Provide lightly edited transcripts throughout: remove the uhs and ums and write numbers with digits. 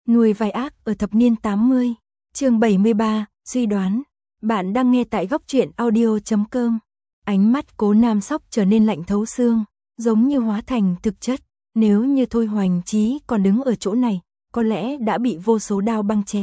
Nuôi vai ác ở thập niên 80, chương 73, suy đoán. Bạn đang nghe tại góc truyện audio.com. Ánh mắt Cố Nam Sóc trở nên lạnh thấu xương, giống như hóa thành thực chất. Nếu như Thôi Hoành Chí còn đứng ở chỗ này, có lẽ đã bị vô số đao băng ché.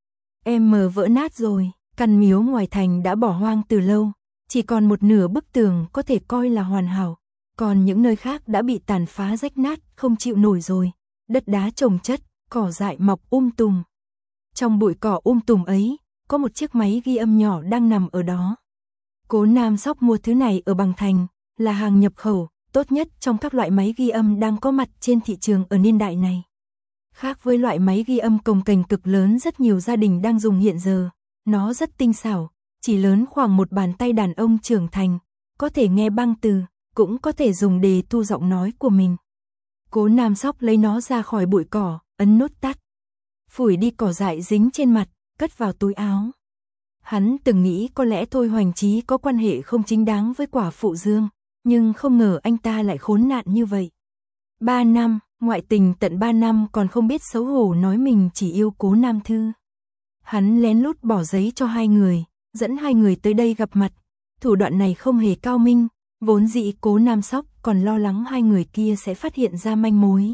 Em mờ vỡ nát rồi, căn miếu ngoài thành đã bỏ hoang từ lâu, chỉ còn một nửa bức tường có thể coi là hoàn hảo, còn những nơi khác đã bị tàn phá rách nát, không chịu nổi rồi. Đất đá chồng chất, cỏ dại mọc tùm. Trong bụi cỏ tùm ấy, có một chiếc máy ghi âm nhỏ đang nằm ở đó. Cố Nam Sóc mua thứ này ở Bằng Thành, là hàng nhập khẩu, tốt nhất trong các loại máy ghi âm đang có mặt trên thị trường ở niên đại này. Khác với loại máy ghi âm cồng kềnh cực lớn rất nhiều gia đình đang dùng hiện giờ, nó rất tinh xảo, chỉ lớn khoảng một bàn tay đàn ông trưởng thành, có thể nghe băng từ, cũng có thể dùng để thu giọng nói của mình. Cố Nam Sóc lấy nó ra khỏi bụi cỏ, ấn nút tắt. Phủi đi cỏ dại dính trên mặt, cất vào túi áo. Hắn từng nghĩ có lẽ Thôi Hoành Chí có quan hệ không chính đáng với quả phụ Dương, nhưng không ngờ anh ta lại khốn nạn như vậy. 3 năm, ngoại tình tận 3 năm còn không biết xấu hổ nói mình chỉ yêu Cố Nam Thư. Hắn lén lút bỏ giấy cho hai người, dẫn hai người tới đây gặp mặt. Thủ đoạn này không hề cao minh, vốn dĩ Cố Nam Sóc còn lo lắng hai người kia sẽ phát hiện ra manh mối.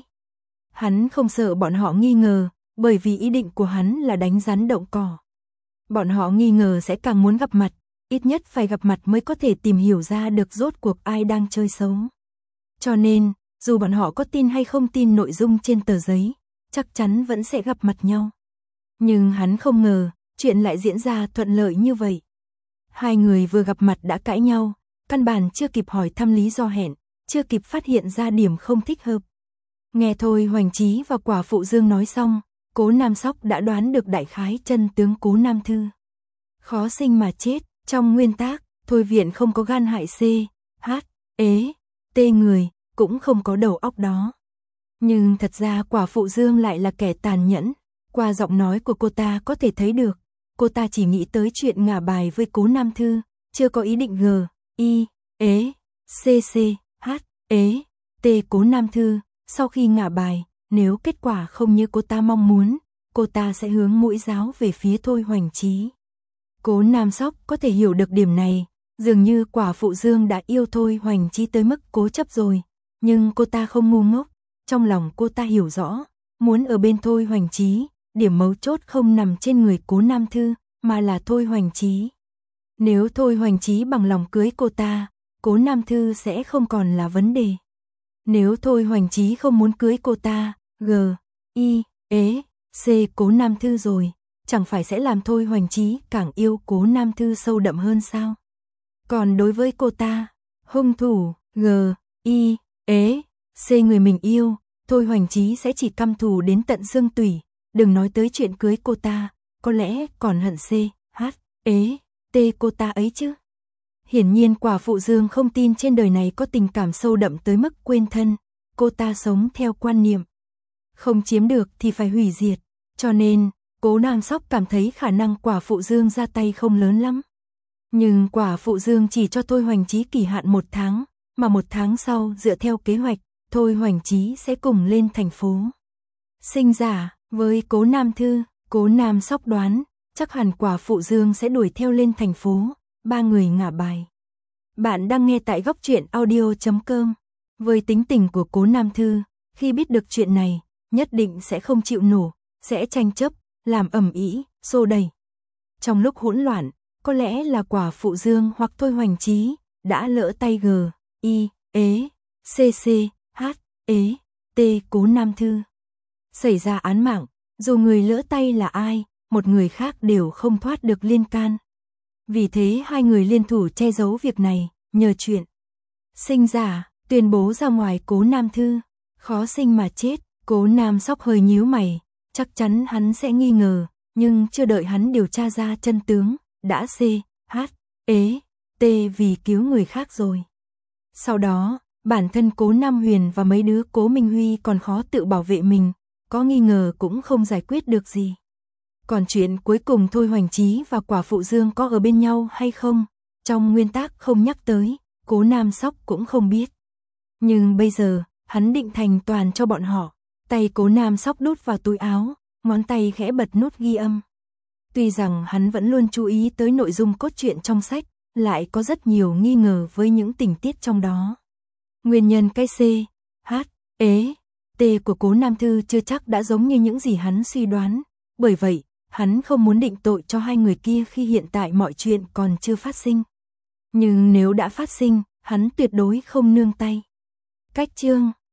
Hắn không sợ bọn họ nghi ngờ, bởi vì ý định của hắn là đánh rắn động cỏ. Bọn họ nghi ngờ sẽ càng muốn gặp mặt, ít nhất phải gặp mặt mới có thể tìm hiểu ra được rốt cuộc ai đang chơi xấu. Cho nên, dù bọn họ có tin hay không tin nội dung trên tờ giấy, chắc chắn vẫn sẽ gặp mặt nhau. Nhưng hắn không ngờ, chuyện lại diễn ra thuận lợi như vậy. Hai người vừa gặp mặt đã cãi nhau, căn bản chưa kịp hỏi thăm lý do hẹn, chưa kịp phát hiện ra điểm không thích hợp. Nghe Thôi Hoành Chí và quả phụ Dương nói xong, Cố Nam Sóc đã đoán được đại khái chân tướng Cố Nam Thư. Khó sinh mà chết, trong nguyên tắc, Thôi Viện không có gan hại C, H, ế, T người, cũng không có đầu óc đó. Nhưng thật ra quả phụ Dương lại là kẻ tàn nhẫn, qua giọng nói của cô ta có thể thấy được, cô ta chỉ nghĩ tới chuyện ngả bài với Cố Nam Thư, chưa có ý định G, I, ế, C, H, ế, T Cố Nam Thư. Sau khi ngả bài, nếu kết quả không như cô ta mong muốn, cô ta sẽ hướng mũi giáo về phía Thôi Hoành Chí. Cố Nam Sóc có thể hiểu được điểm này, dường như quả phụ Dương đã yêu Thôi Hoành Chí tới mức cố chấp rồi, nhưng cô ta không ngu ngốc, trong lòng cô ta hiểu rõ, muốn ở bên Thôi Hoành Chí, điểm mấu chốt không nằm trên người Cố Nam Thư, mà là Thôi Hoành Chí. Nếu Thôi Hoành Chí bằng lòng cưới cô ta, Cố Nam Thư sẽ không còn là vấn đề. Nếu Thôi Hoành Chí không muốn cưới cô ta, G, I, ế, C Cố Nam Thư rồi, chẳng phải sẽ làm Thôi Hoành Chí càng yêu Cố Nam Thư sâu đậm hơn sao? Còn đối với cô ta, hung thủ, G, I, ế, C người mình yêu, Thôi Hoành Chí sẽ chỉ căm thù đến tận xương tủy, đừng nói tới chuyện cưới cô ta, có lẽ còn hận C, H, ế, T cô ta ấy chứ. Hiển nhiên quả phụ Dương không tin trên đời này có tình cảm sâu đậm tới mức quên thân, cô ta sống theo quan niệm không chiếm được thì phải hủy diệt, cho nên Cố Nam Sóc cảm thấy khả năng quả phụ Dương ra tay không lớn lắm. Nhưng quả phụ Dương chỉ cho Thôi Hoành Chí kỳ hạn 1 tháng, mà 1 tháng sau dựa theo kế hoạch, Thôi Hoành Chí sẽ cùng lên thành phố. Sinh giả, với Cố Nam Thư, Cố Nam Sóc đoán, chắc hẳn quả phụ Dương sẽ đuổi theo lên thành phố, ba người ngả bài. Bạn đang nghe tại góc truyện audio.com. Với tính tình của Cố Nam Thư, khi biết được chuyện này, nhất định sẽ không chịu nổi, sẽ tranh chấp, làm ầm ĩ, xô đẩy. Trong lúc hỗn loạn, có lẽ là quả phụ Dương hoặc Thôi Hoành Chí đã lỡ tay G, I, ế, C, H, ế, T Cố Nam Thư. Xảy ra án mạng, dù người lỡ tay là ai, một người khác đều không thoát được liên can. Vì thế hai người liên thủ che giấu việc này, nhờ chuyện sinh giả, tuyên bố ra ngoài Cố Nam Thư. Khó sinh mà chết, Cố Nam Sóc hơi nhíu mày, chắc chắn hắn sẽ nghi ngờ, nhưng chưa đợi hắn điều tra ra chân tướng, đã C, H, ế, T vì cứu người khác rồi. Sau đó, bản thân Cố Nam Huyền và mấy đứa Cố Minh Huy còn khó tự bảo vệ mình, có nghi ngờ cũng không giải quyết được gì. Còn chuyện cuối cùng Thôi Hoành Chí và quả phụ Dương có ở bên nhau hay không, trong nguyên tắc không nhắc tới, Cố Nam Sóc cũng không biết. Nhưng bây giờ, hắn định thành toàn cho bọn họ, tay Cố Nam Sóc đút vào túi áo, ngón tay khẽ bật nút ghi âm. Tuy rằng hắn vẫn luôn chú ý tới nội dung cốt truyện trong sách, lại có rất nhiều nghi ngờ với những tình tiết trong đó. Nguyên nhân cái C, H, E, T của Cố Nam Thư chưa chắc đã giống như những gì hắn suy đoán, bởi vậy, hắn không muốn định tội cho hai người kia khi hiện tại mọi chuyện còn chưa phát sinh. Nhưng nếu đã phát sinh, hắn tuyệt đối không nương tay. Cách chương